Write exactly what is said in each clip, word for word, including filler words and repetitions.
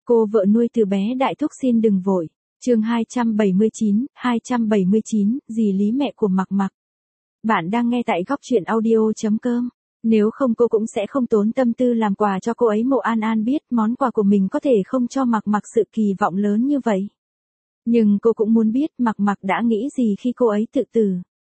Cô vợ nuôi từ bé đại thúc xin đừng vội. Chương hai trăm bảy mươi chín, hai trăm bảy mươi chín, dì Lý mẹ của Mặc Mặc. Bạn đang nghe tại góc truyện audio chấm com. Nếu không cô cũng sẽ không tốn tâm tư làm quà cho cô ấy. Mộ An An biết món quà của mình có thể không cho Mặc Mặc sự kỳ vọng lớn như vậy. Nhưng cô cũng muốn biết Mặc Mặc đã nghĩ gì khi cô ấy tự tử.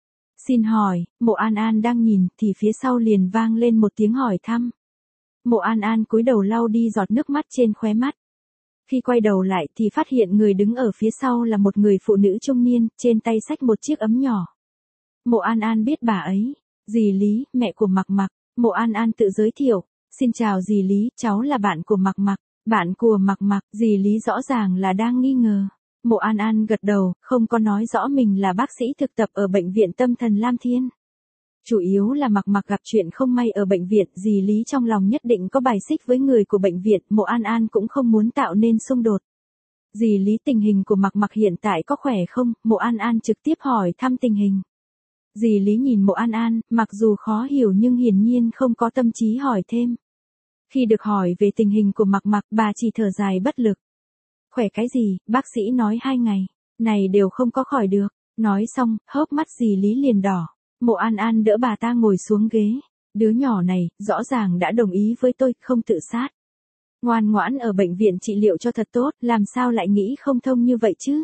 Xin hỏi, Mộ An An đang nhìn thì phía sau liền vang lên một tiếng hỏi thăm. Mộ An An cúi đầu lau đi giọt nước mắt trên khóe mắt. Khi quay đầu lại thì phát hiện người đứng ở phía sau là một người phụ nữ trung niên, trên tay xách một chiếc ấm nhỏ. Mộ An An biết bà ấy, dì Lý, mẹ của Mặc Mặc. Mộ An An tự giới thiệu, xin chào dì Lý, cháu là bạn của Mặc Mặc. Bạn của Mặc Mặc, dì Lý rõ ràng là đang nghi ngờ. Mộ An An gật đầu, không có nói rõ mình là bác sĩ thực tập ở bệnh viện tâm thần Lam Thiên. Chủ yếu là Mặc Mặc gặp chuyện không may ở bệnh viện, dì Lý trong lòng nhất định có bài xích với người của bệnh viện, Mộ An An cũng không muốn tạo nên xung đột. Dì Lý, tình hình của Mặc Mặc hiện tại có khỏe không? Mộ An An trực tiếp hỏi thăm tình hình. Dì Lý nhìn Mộ An An, mặc dù khó hiểu nhưng hiển nhiên không có tâm trí hỏi thêm. Khi được hỏi về tình hình của Mặc Mặc, bà chỉ thở dài bất lực. Khỏe cái gì, bác sĩ nói hai ngày, này đều không có khỏi được. Nói xong, hốc mắt dì Lý liền đỏ. Mộ An An đỡ bà ta ngồi xuống ghế. Đứa nhỏ này, rõ ràng đã đồng ý với tôi, không tự sát. Ngoan ngoãn ở bệnh viện trị liệu cho thật tốt, làm sao lại nghĩ không thông như vậy chứ?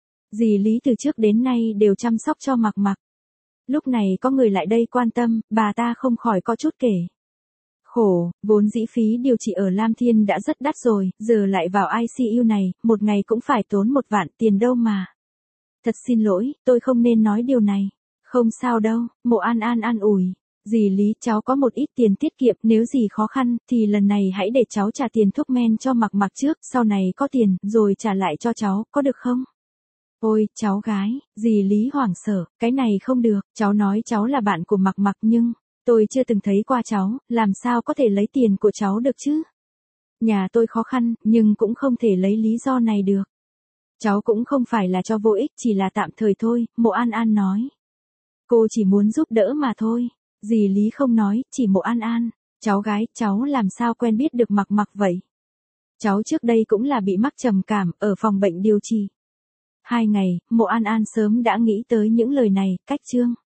Dì Lý từ trước đến nay đều chăm sóc cho Mặc Mặc. Lúc này có người lại đây quan tâm, bà ta không khỏi có chút kể. Khổ, vốn dĩ phí điều trị ở Lam Thiên đã rất đắt rồi, giờ lại vào i xê u này, một ngày cũng phải tốn một vạn tiền đâu mà. Thật xin lỗi, tôi không nên nói điều này. Không sao đâu, Mộ An An an ủi. Dì Lý, cháu có một ít tiền tiết kiệm, nếu gì khó khăn, thì lần này hãy để cháu trả tiền thuốc men cho Mặc Mặc trước, sau này có tiền, rồi trả lại cho cháu, có được không? Ôi, cháu gái, dì Lý hoảng sợ, cái này không được, cháu nói cháu là bạn của Mặc Mặc nhưng, tôi chưa từng thấy qua cháu, làm sao có thể lấy tiền của cháu được chứ? Nhà tôi khó khăn, nhưng cũng không thể lấy lý do này được. Cháu cũng không phải là cho vô ích, chỉ là tạm thời thôi, Mộ An An nói. Cô chỉ muốn giúp đỡ mà thôi. Dì Lý không nói, chỉ Mộ An An. Cháu gái, cháu làm sao quen biết được Mặc Mặc vậy? Cháu trước đây cũng là bị mắc trầm cảm, ở phòng bệnh điều trị. Hai ngày, Mộ An An sớm đã nghĩ tới những lời này, cách chương.